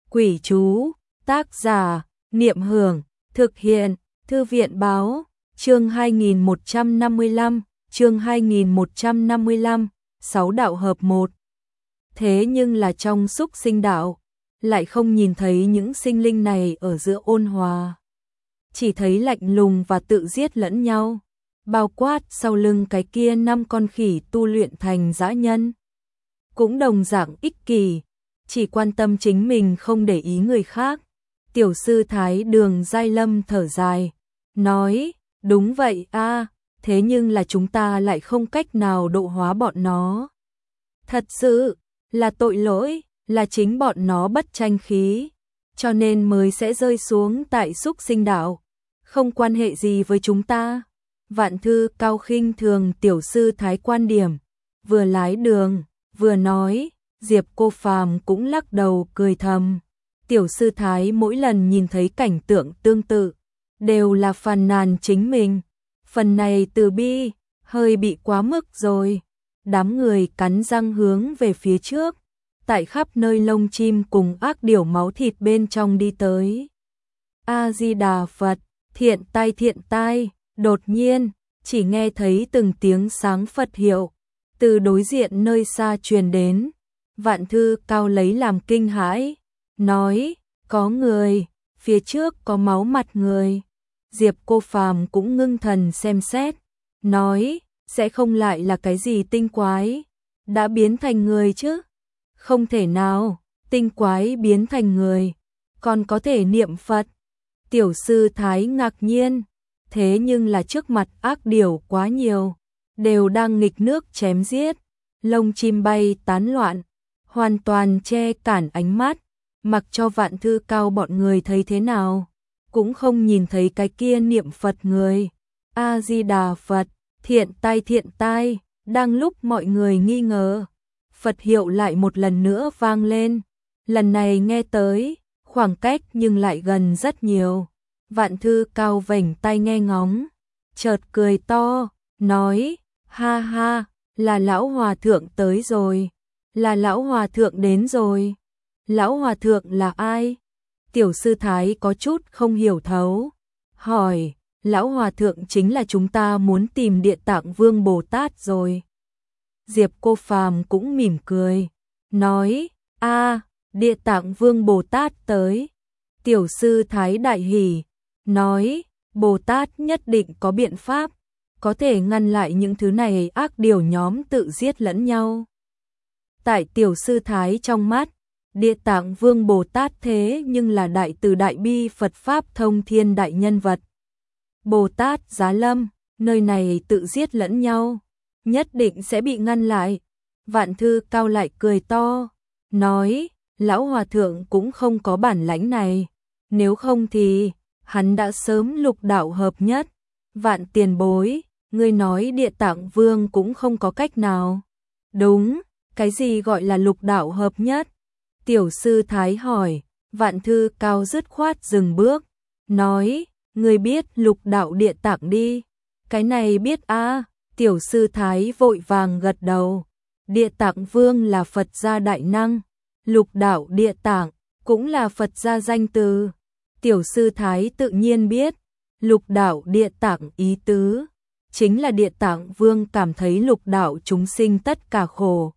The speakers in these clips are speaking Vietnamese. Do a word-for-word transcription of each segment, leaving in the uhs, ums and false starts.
Quỷ chú, tác giả, Niệm Hưởng, thực hiện, Thư viện báo, chương hai nghìn một trăm năm mươi lăm, chương hai nghìn một trăm năm mươi lăm, sáu đạo hợp một. Thế nhưng là trong xúc sinh đạo, lại không nhìn thấy những sinh linh này ở giữa ôn hòa. Chỉ thấy lạnh lùng và tự giết lẫn nhau, bao quát sau lưng cái kia năm con khỉ tu luyện thành dã nhân. Cũng đồng dạng ích kỷ, chỉ quan tâm chính mình không để ý người khác. Tiểu sư Thái Đường Giai Lâm thở dài, nói, đúng vậy a, thế nhưng là chúng ta lại không cách nào độ hóa bọn nó. Thật sự, là tội lỗi, là chính bọn nó bất tranh khí, cho nên mới sẽ rơi xuống tại xúc sinh đạo, không quan hệ gì với chúng ta. Vạn Thư Cao khinh thường tiểu sư Thái quan điểm, vừa lái đường, vừa nói. Diệp Cô Phàm cũng lắc đầu cười thầm. Tiểu sư Thái mỗi lần nhìn thấy cảnh tượng tương tự, đều là phàn nàn chính mình. Phần này từ bi, hơi bị quá mức rồi. Đám người cắn răng hướng về phía trước, tại khắp nơi lông chim cùng ác điểu máu thịt bên trong đi tới. A-di-đà Phật, thiện tai thiện tai, đột nhiên, chỉ nghe thấy từng tiếng sáng Phật hiệu, từ đối diện nơi xa truyền đến. Vạn Thư Cao lấy làm kinh hãi, nói, có người, phía trước có máu mặt người. Diệp Cô Phàm cũng ngưng thần xem xét, nói, sẽ không lại là cái gì tinh quái, đã biến thành người chứ? Không thể nào, tinh quái biến thành người, còn có thể niệm Phật. Tiểu sư Thái ngạc nhiên, thế nhưng là trước mặt ác điểu quá nhiều, đều đang nghịch nước chém giết, lông chim bay tán loạn, hoàn toàn che cản ánh mắt, mặc cho Vạn Thư Cao bọn người thấy thế nào, cũng không nhìn thấy cái kia niệm Phật người. A-di-đà Phật, thiện tai thiện tai, đang lúc mọi người nghi ngờ, Phật hiệu lại một lần nữa vang lên, lần này nghe tới, khoảng cách nhưng lại gần rất nhiều. Vạn Thư Cao vểnh tai nghe ngóng, chợt cười to, nói, ha ha, là lão hòa thượng tới rồi. Là lão hòa thượng đến rồi. Lão hòa thượng là ai? Tiểu sư Thái có chút không hiểu thấu, hỏi, lão hòa thượng chính là chúng ta muốn tìm Địa Tạng Vương Bồ Tát rồi. Diệp Cô Phàm cũng mỉm cười, nói, a, Địa Tạng Vương Bồ Tát tới. Tiểu sư Thái đại hỉ, nói, Bồ Tát nhất định có biện pháp, có thể ngăn lại những thứ này ác điều nhóm tự giết lẫn nhau. Tại tiểu sư Thái trong mắt, Địa Tạng Vương Bồ Tát thế nhưng là đại từ đại bi Phật Pháp thông thiên đại nhân vật. Bồ Tát Giá Lâm, nơi này tự giết lẫn nhau, nhất định sẽ bị ngăn lại. Vạn Thư Cao lại cười to, nói, lão hòa thượng cũng không có bản lãnh này, nếu không thì, hắn đã sớm lục đạo hợp nhất. Vạn tiền bối, ngươi nói Địa Tạng Vương cũng không có cách nào. Đúng. Cái gì gọi là lục đạo hợp nhất? Tiểu sư Thái hỏi. Vạn Thư Cao dứt khoát dừng bước, nói, người biết lục đạo Địa Tạng đi. Cái này biết a. À. Tiểu sư Thái vội vàng gật đầu. Địa Tạng Vương là Phật gia đại năng, lục đạo Địa Tạng cũng là Phật gia danh từ. Tiểu sư Thái tự nhiên biết, lục đạo Địa Tạng ý tứ, chính là Địa Tạng Vương cảm thấy lục đạo chúng sinh tất cả khổ.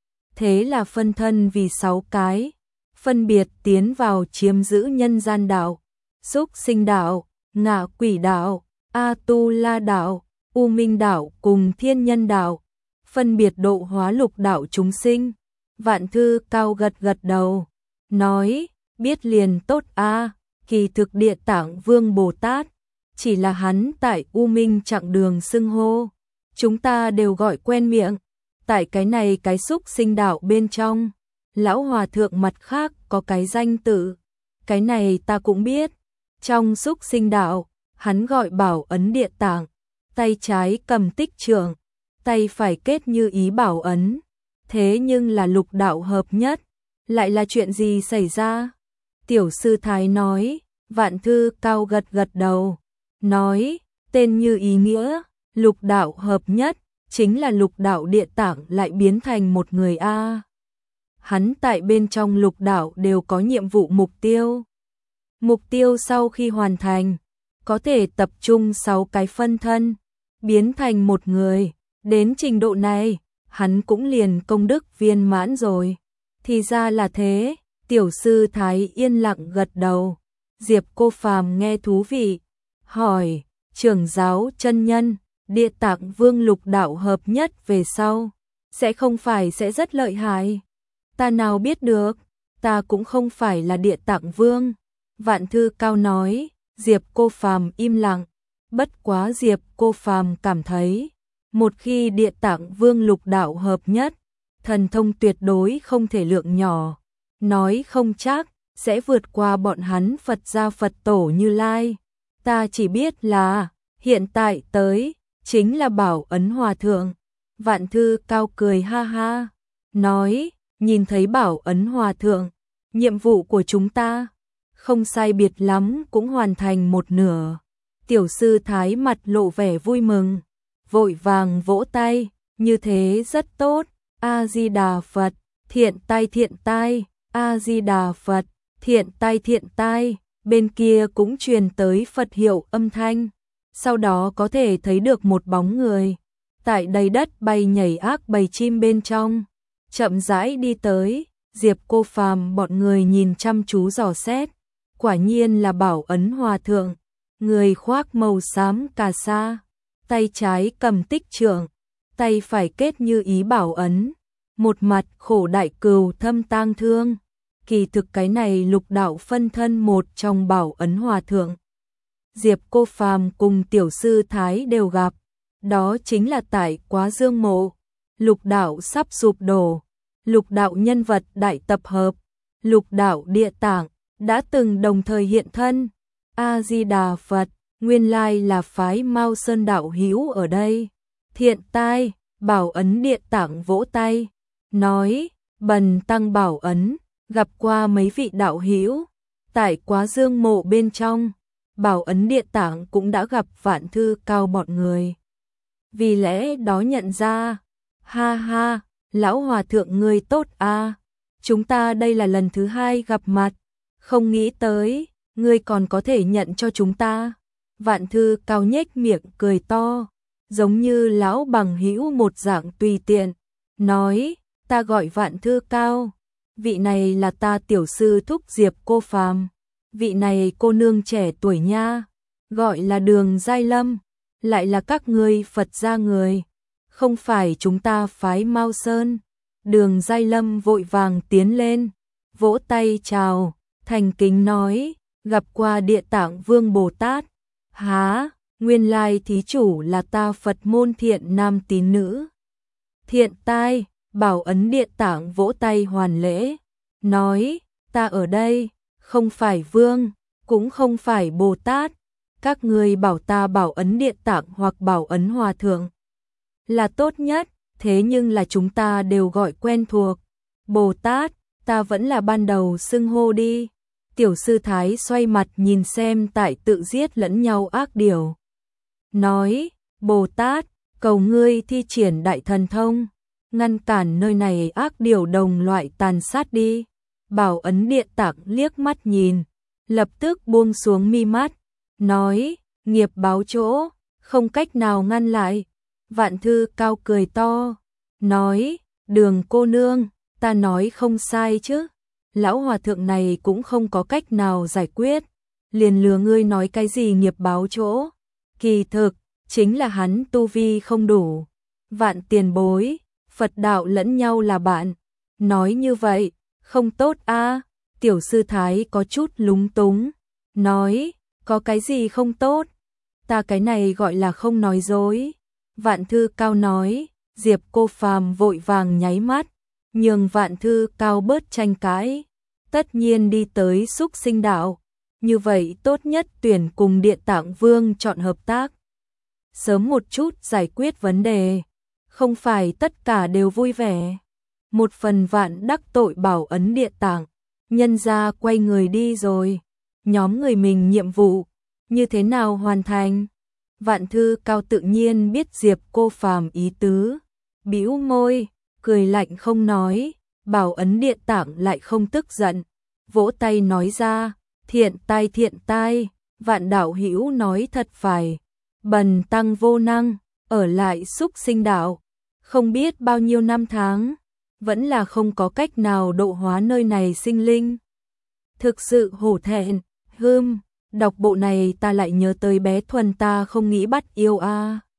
Thế là phân thân vì sáu cái, phân biệt tiến vào chiếm giữ nhân gian đạo, xúc sinh đạo, ngạ quỷ đạo, A-tu-la đạo, U Minh đạo cùng thiên nhân đạo, phân biệt độ hóa lục đạo chúng sinh. Vạn Thư Cao gật gật đầu, nói, biết liền tốt a, kỳ thực Địa Tạng Vương Bồ Tát, chỉ là hắn tại U Minh chặng đường xưng hô, chúng ta đều gọi quen miệng. Tại cái này cái xúc sinh đạo bên trong, lão hòa thượng mặt khác có cái danh tự, cái này ta cũng biết. Trong xúc sinh đạo, hắn gọi Bảo Ấn Địa Tạng, tay trái cầm tích trượng, tay phải kết như ý bảo ấn. Thế nhưng là lục đạo hợp nhất, lại là chuyện gì xảy ra? Tiểu sư Thái nói. Vạn Thư Cao gật gật đầu, nói, tên như ý nghĩa, lục đạo hợp nhất, chính là lục đạo Địa Tạng lại biến thành một người a. hắn tại bên trong lục đạo đều có nhiệm vụ mục tiêu. Mục tiêu sau khi hoàn thành, có thể tập trung sáu cái phân thân, biến thành một người, đến trình độ này, hắn cũng liền công đức viên mãn rồi. Thì ra là thế, tiểu sư Thái yên lặng gật đầu. Diệp Cô Phàm nghe thú vị, hỏi, trưởng giáo chân nhân, Địa Tạng Vương lục đạo hợp nhất về sau, sẽ không phải sẽ rất lợi hại? Ta nào biết được, ta cũng không phải là Địa Tạng Vương. Vạn Thư Cao nói. Diệp Cô Phàm im lặng, bất quá Diệp Cô Phàm cảm thấy, một khi Địa Tạng Vương lục đạo hợp nhất, thần thông tuyệt đối không thể lượng nhỏ, nói không chắc sẽ vượt qua bọn hắn Phật gia Phật tổ Như Lai. Ta chỉ biết là hiện tại tới chính là Bảo Ấn Hòa Thượng. Vạn Thư Cao cười ha ha, nói, nhìn thấy Bảo Ấn Hòa Thượng, nhiệm vụ của chúng ta không sai biệt lắm cũng hoàn thành một nửa. Tiểu sư Thái mặt lộ vẻ vui mừng, vội vàng vỗ tay, như thế rất tốt. A Di Đà Phật, thiện tai thiện tai, A Di Đà Phật, thiện tai thiện tai. Bên kia cũng truyền tới Phật hiệu âm thanh, sau đó có thể thấy được một bóng người tại đầy đất bay nhảy ác bầy chim bên trong, chậm rãi đi tới. Diệp Cô Phàm bọn người nhìn chăm chú dò xét, quả nhiên là Bảo Ấn Hòa Thượng, người khoác màu xám cà sa, tay trái cầm tích trượng, tay phải kết như ý bảo ấn, một mặt khổ đại cừu thâm tang thương. Kỳ thực cái này lục đạo phân thân một trong Bảo Ấn Hòa Thượng. Diệp Cô Phàm cùng tiểu sư Thái đều gặp, đó chính là tại Quá Dương Mộ, lục đạo sắp sụp đổ, lục đạo nhân vật đại tập hợp, lục đạo Địa Tạng đã từng đồng thời hiện thân. A Di Đà Phật, nguyên lai là phái Mao Sơn đạo hữu ở đây. Thiện tai, Bảo Ấn Địa Tạng vỗ tay, nói, bần tăng Bảo Ấn gặp qua mấy vị đạo hữu tại Quá Dương Mộ bên trong. Bảo Ấn Địa Tạng cũng đã gặp Vạn Thư Cao bọn người, vì lẽ đó nhận ra. Ha ha, lão hòa thượng ngươi tốt a, chúng ta đây là lần thứ hai gặp mặt, không nghĩ tới ngươi còn có thể nhận cho chúng ta. Vạn Thư Cao nhếch miệng cười to, giống như lão bằng hữu một dạng tùy tiện, nói, ta gọi Vạn Thư Cao, vị này là ta tiểu sư thúc Diệp Cô Phàm, vị này cô nương trẻ tuổi nha, gọi là Đường Giai Lâm, lại là các ngươi Phật gia người, không phải chúng ta phái Mao Sơn. Đường Giai Lâm vội vàng tiến lên, vỗ tay chào, thành kính nói, gặp qua Địa Tạng Vương Bồ Tát. Há, nguyên lai thí chủ là ta Phật môn thiện nam tín nữ. Thiện tai, Bảo Ấn Địa Tạng vỗ tay hoàn lễ, nói, ta ở đây, không phải vương, cũng không phải Bồ Tát, các ngươi bảo ta Bảo Ấn Địa Tạng hoặc Bảo Ấn Hòa Thượng là tốt nhất, thế nhưng là chúng ta đều gọi quen thuộc. Bồ Tát, ta vẫn là ban đầu xưng hô đi. Tiểu sư Thái xoay mặt nhìn xem tại tự giết lẫn nhau ác điều, nói, Bồ Tát, cầu ngươi thi triển đại thần thông, ngăn cản nơi này ác điều đồng loại tàn sát đi. Bảo Ấn Địa Tạng liếc mắt nhìn, lập tức buông xuống mi mắt, nói, nghiệp báo chỗ, không cách nào ngăn lại. Vạn Thư Cao cười to, nói, Đường cô nương, ta nói không sai chứ, lão hòa thượng này cũng không có cách nào giải quyết, liền lừa ngươi nói cái gì nghiệp báo chỗ, kỳ thực chính là hắn tu vi không đủ. Vạn tiền bối, Phật đạo lẫn nhau là bạn, nói như vậy không tốt a. Tiểu sư Thái có chút lúng túng, nói, có cái gì không tốt, ta cái này gọi là không nói dối. Vạn Thư Cao nói. Diệp Cô Phàm vội vàng nháy mắt, nhường Vạn Thư Cao bớt tranh cãi, tất nhiên đi tới Xúc Sinh đạo, như vậy tốt nhất tuyển cùng Địa Tạng Vương chọn hợp tác, sớm một chút giải quyết vấn đề, không phải tất cả đều vui vẻ. Một phần vạn đắc tội Bảo Ấn Địa Tạng, nhân ra quay người đi rồi, nhóm người mình nhiệm vụ như thế nào hoàn thành? Vạn Thư Cao tự nhiên biết Diệp Cô Phàm ý tứ, bĩu môi, cười lạnh không nói. Bảo ấn điện tảng lại không tức giận, vỗ tay nói ra, thiện tai thiện tai, Vạn đạo hữu nói thật phải, bần tăng vô năng, ở lại súc sinh đạo, không biết bao nhiêu năm tháng, vẫn là không có cách nào độ hóa nơi này sinh linh. Thực sự hổ thẹn, hưm, đọc bộ này ta lại nhớ tới bé Thuần ta không nghĩ bắt yêu a.